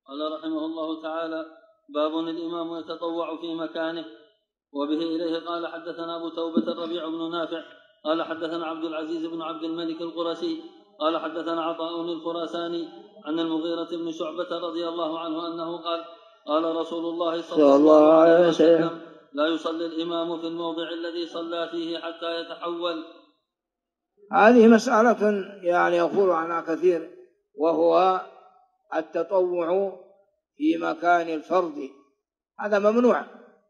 قال رحمه الله تعالى: باب الإمام يتطوع في مكانه. وبه إليه قال حدثنا أبو توبة الربيع بن نافع قال حدثنا عبد العزيز بن عبد الملك القرشي قال حدثنا عطاء الخراساني عن المغيرة بن شعبة رضي الله عنه أنه قال: قال رسول الله صلى الله عليه وسلم: لا يصلي الإمام في الموضع الذي صلى فيه حتى يتحول. هذه مسألة يعني يقول عنها كثير، وهو التطوع في مكان الفرض. هذا ممنوع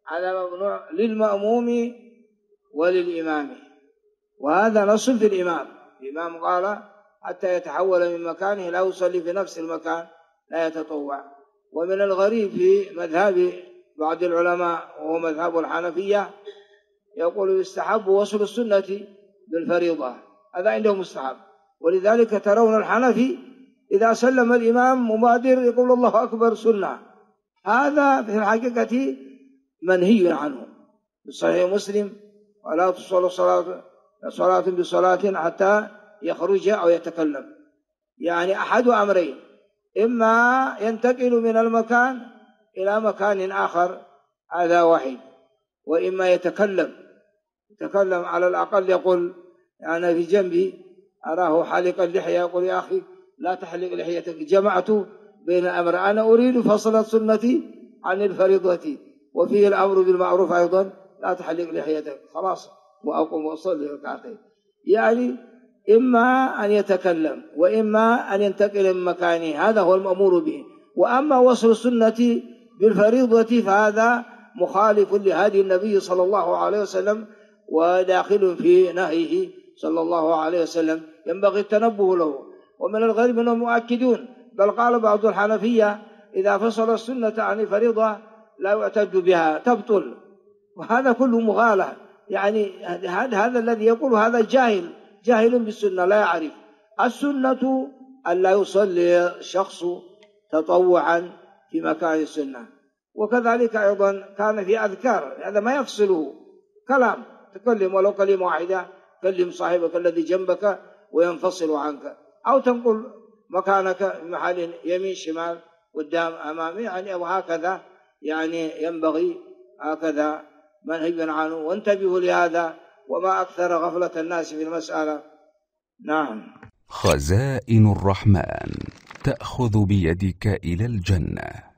للمأموم وللإمام، وهذا نص في الإمام. الإمام قال: حتى يتحول من مكانه، لا يصلي في نفس المكان، لا يتطوع. ومن الغريب في مذهب بعض العلماء وهو مذهب الحنفية، يقول يستحب وصل السنة بالفريضة، هذا عندهم مستحب. ولذلك ترون الحنفي إذا سلم الإمام مبادر يقول الله أكبر سنة. هذا في الحقيقة منهي عنه. في صحيح مسلم: ولا تصل صلاة بصلاة حتى يخرج أو يتكلم. يعني أحد أمرين: إما ينتقل من المكان إلى مكان آخر، هذا واحد، وإما يتكلم على الأقل يقول: أنا في جنبي أراه حالق اللحية، يقول: يا أخي لا تحلق لحيتك، جمعت بين أمر، أنا أريد فصل سنتي عن الفريضة، وفيه الأمر بالمعروف أيضا، لا تحلق لحيتك، خلاص وأقوم وأصلي ركعتين. يعني إما أن يتكلم وإما أن ينتقل من مكانه، هذا هو المأمور به. وأما وصل السنة بالفريضة فهذا مخالف لهدي النبي صلى الله عليه وسلم، وداخل في نهيه صلى الله عليه وسلم، ينبغي التنبه له. ومن الغريب أنهم مؤكدون، بل قال بعض الحنفية: إذا فصل السنة عن الفريضة لا يعتد بها، تبطل. وهذا كله مغالة. يعني هذا الذي يقول هذا جاهل بالسنة، لا يعرف السنة. أن لا يصلي شخص تطوعا في مكان السنة. وكذلك أيضا كان في أذكار، هذا ما يفصله كلام، تكلم ولو كلمة واحدة، كلم صاحبك الذي جنبك وينفصل عنك، أو تنقل مكانك محل يمين شمال قدام أمامي، يعني أو هكذا. يعني ينبغي هكذا، منهي عنه. وانتبهوا لهذا، وما أكثر غفلة الناس في المسألة. نعم. خزائن الرحمن تأخذ بيدك إلى الجنة.